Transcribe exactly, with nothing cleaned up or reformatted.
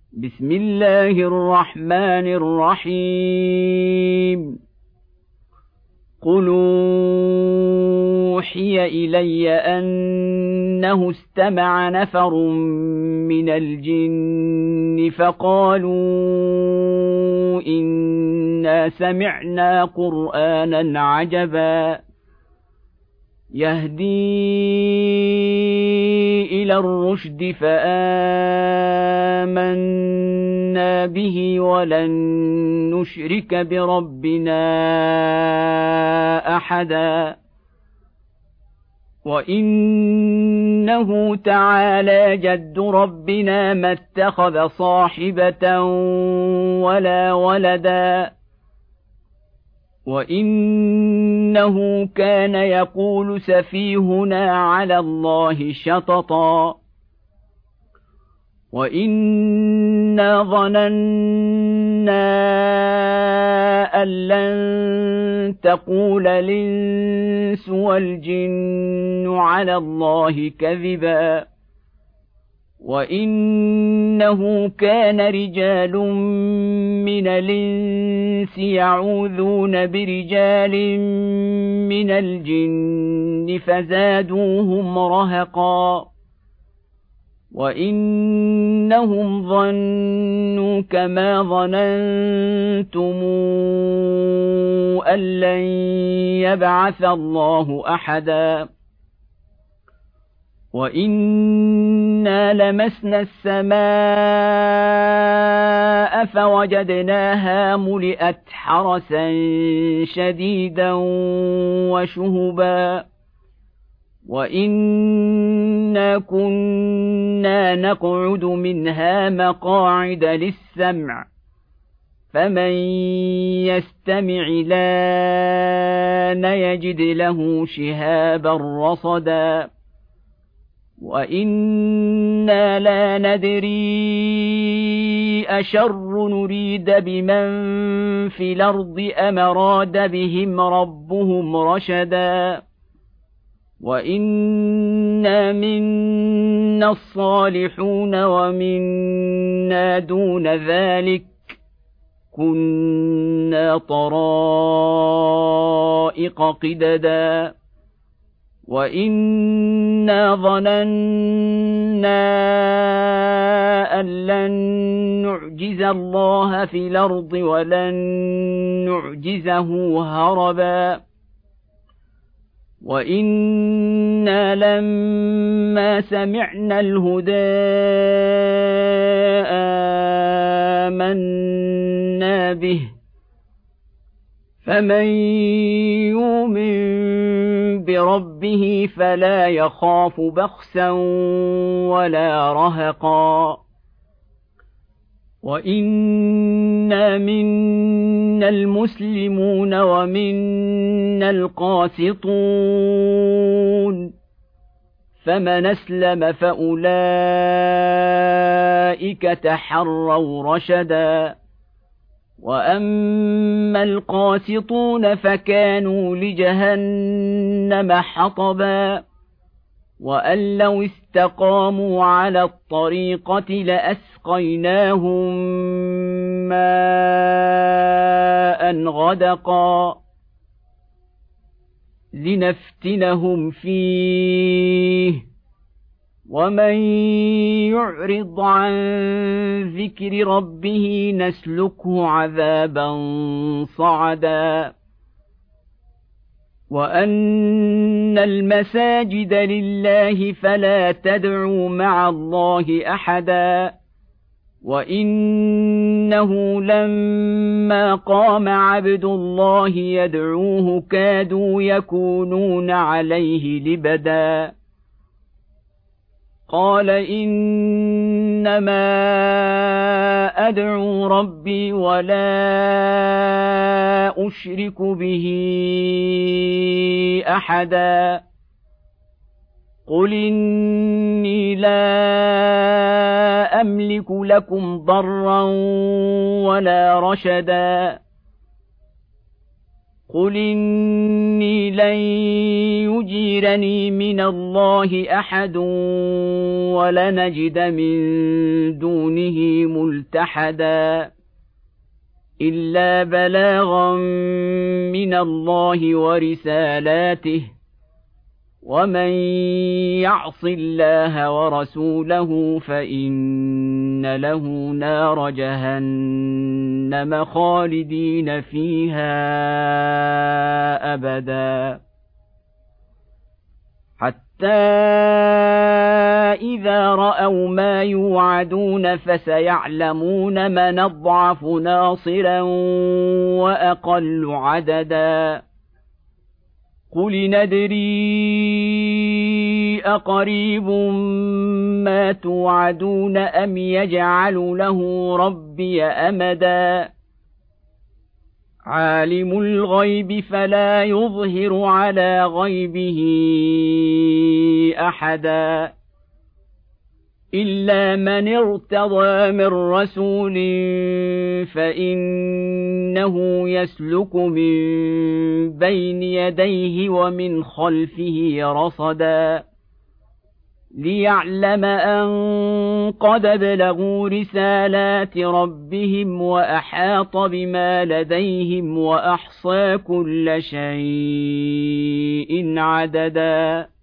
بسم الله الرحمن الرحيم قل أوحي إلي أنه استمع نفر من الجن فقالوا إنا سمعنا قرآنا عجبا يهدي إلى الرشد فآمنا به ولن نشرك بربنا أحدا وإنه تعالى جد ربنا ما اتخذ صاحبة ولا ولدا وإنه كان يقول سفيهنا على الله شططا وإنا ظننا أن لن تقول الإنس والجن على الله كذبا وإنه كان رجال من الإنس يعوذون برجال من الجن فزادوهم رهقا وإنهم ظنوا كما ظننتم أن لن يبعث الله أحدا وإنا لمسنا السماء فوجدناها ملئت حرسا شديدا وشهبا وإنا كنا نقعد منها مقاعد للسمع فمن يستمع لان يجد له شهابا رصدا وإنا لا ندري أشر نريد بمن في الأرض أم أراد بهم ربهم رشدا وإنا منا الصالحون ومنا دون ذلك كنا طرائق قددا وإنا ظننا أن لن نعجز الله في الأرض ولن نعجزه هربا وإنا لما سمعنا الهدى آمنا به فمن يؤمن بربه فلا يخاف بخسا ولا رهقا وإنا منا المسلمون ومنا القاسطون فمن أسلم فأولئك تحروا رشدا وأما القاسطون فكانوا لجهنم حطبا وأن لو استقاموا على الطريقة لأسقيناهم ماء غدقا لنفتنهم فيه ومن يعرض عن ذكر ربه نسلكه عذابا صعدا وأن المساجد لله فلا تدعوا مع الله أحدا وإنه لما قام عبد الله يدعوه كادوا يكونون عليه لبدا قال إنما أدعو ربي ولا أشرك به أحدا قل إني لا أملك لكم ضرا ولا رشدا قل إني لن يجيرني من الله أحد ولنجد من دونه ملتحدا إلا بلاغا من الله ورسالاته ومن يعص الله ورسوله فإن له نار جهنم خالدين فيها أبدا حتى إذا رأوا ما يوعدون فسيعلمون من أضعف ناصرا وأقل عددا قل ندري أقريب ما توعدون أم يجعل له ربي أمدا عالم الغيب فلا يظهر على غيبه أحدا إلا من ارتضى من رسول فإنه يسلك من بين يديه ومن خلفه رصدا ليعلم أن قد بلغوا رسالات ربهم وأحاط بما لديهم وأحصى كل شيء عددا